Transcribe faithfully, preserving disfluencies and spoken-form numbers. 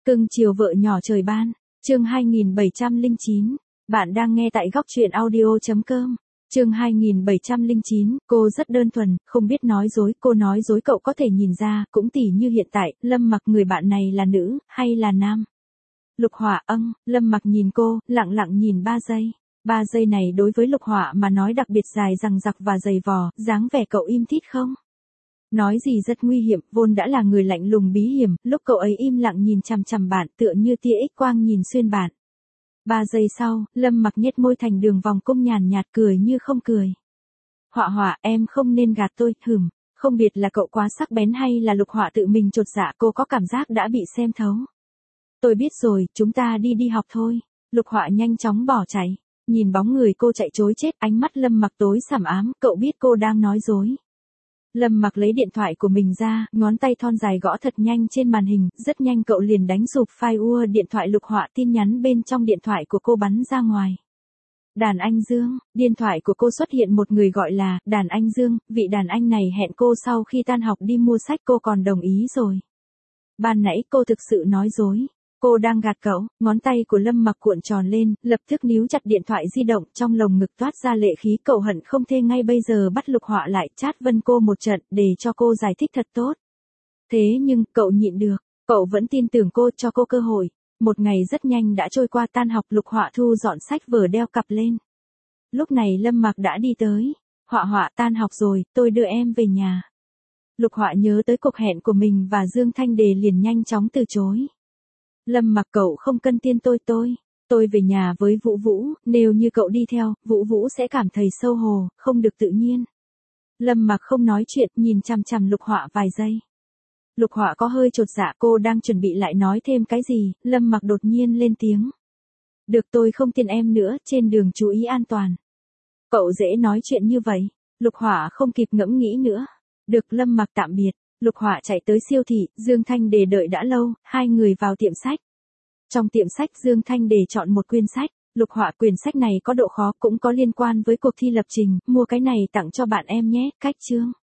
Cưng chiều vợ nhỏ trời ban, chương hai nghìn bảy trăm lẻ chín. Bạn đang nghe tại góc truyện audio chấm com. Chương hai nghìn bảy trăm lẻ chín, cô rất đơn thuần, không biết nói dối, cô nói dối cậu có thể nhìn ra, cũng tỉ như hiện tại, Lâm Mặc người bạn này là nữ, hay là nam. Lục Họa âng, Lâm Mặc nhìn cô, lặng lặng nhìn ba giây. Ba giây này đối với Lục Họa mà nói đặc biệt dài dằng dặc và dày vò, dáng vẻ cậu im tít không? Nói gì rất nguy hiểm, vốn đã là người lạnh lùng bí hiểm, lúc cậu ấy im lặng nhìn chằm chằm bạn tựa như tia X quang nhìn xuyên bạn. Ba giây sau, Lâm Mặc nhếch môi thành đường vòng cung nhàn nhạt cười như không cười. Họa Họa, em không nên gạt tôi, hửm, không biết là cậu quá sắc bén hay là Lục Họa tự mình chột dạ, cô có cảm giác đã bị xem thấu. Tôi biết rồi, chúng ta đi đi học thôi. Lục Họa nhanh chóng bỏ chạy, nhìn bóng người cô chạy trối chết, ánh mắt Lâm Mặc tối sẫm ám, cậu biết cô đang nói dối. Lâm Mặc lấy điện thoại của mình ra, ngón tay thon dài gõ thật nhanh trên màn hình, rất nhanh cậu liền đánh rụp file ua điện thoại Lục Họa, tin nhắn bên trong điện thoại của cô bắn ra ngoài. Đàn anh Dương, điện thoại của cô xuất hiện một người gọi là Đàn anh Dương, vị đàn anh này hẹn cô sau khi tan học đi mua sách, cô còn đồng ý rồi. Ban nãy cô thực sự nói dối. Cô đang gạt cậu, ngón tay của Lâm Mặc cuộn tròn lên, lập tức níu chặt điện thoại di động, trong lồng ngực toát ra lệ khí, cậu hận không thể ngay bây giờ bắt Lục Họa lại chát vân cô một trận, để cho cô giải thích thật tốt. Thế nhưng, cậu nhịn được, cậu vẫn tin tưởng cô, cho cô cơ hội. Một ngày rất nhanh đã trôi qua, tan học Lục Họa thu dọn sách vở đeo cặp lên. Lúc này Lâm Mặc đã đi tới. Họa Họa, tan học rồi, tôi đưa em về nhà. Lục Họa nhớ tới cuộc hẹn của mình và Dương Thanh Đề liền nhanh chóng từ chối. Lâm Mặc, cậu không cần tiên tôi tôi, tôi về nhà với Vũ Vũ, nếu như cậu đi theo, Vũ Vũ sẽ cảm thấy xấu hổ, không được tự nhiên. Lâm Mặc không nói chuyện, nhìn chằm chằm Lục Họa vài giây. Lục Họa có hơi chột dạ, cô đang chuẩn bị lại nói thêm cái gì, Lâm Mặc đột nhiên lên tiếng. Được, tôi không tin em nữa, trên đường chú ý an toàn. Cậu dễ nói chuyện như vậy. Lục Họa không kịp ngẫm nghĩ nữa. Được, Lâm Mặc tạm biệt. Lục Họa chạy tới siêu thị, Dương Thanh Đề đợi đã lâu, hai người vào tiệm sách. Trong tiệm sách, Dương Thanh Đề chọn một quyển sách. Lục Họa, quyển sách này có độ khó, cũng có liên quan với cuộc thi lập trình, mua cái này tặng cho bạn em nhé, cách chương.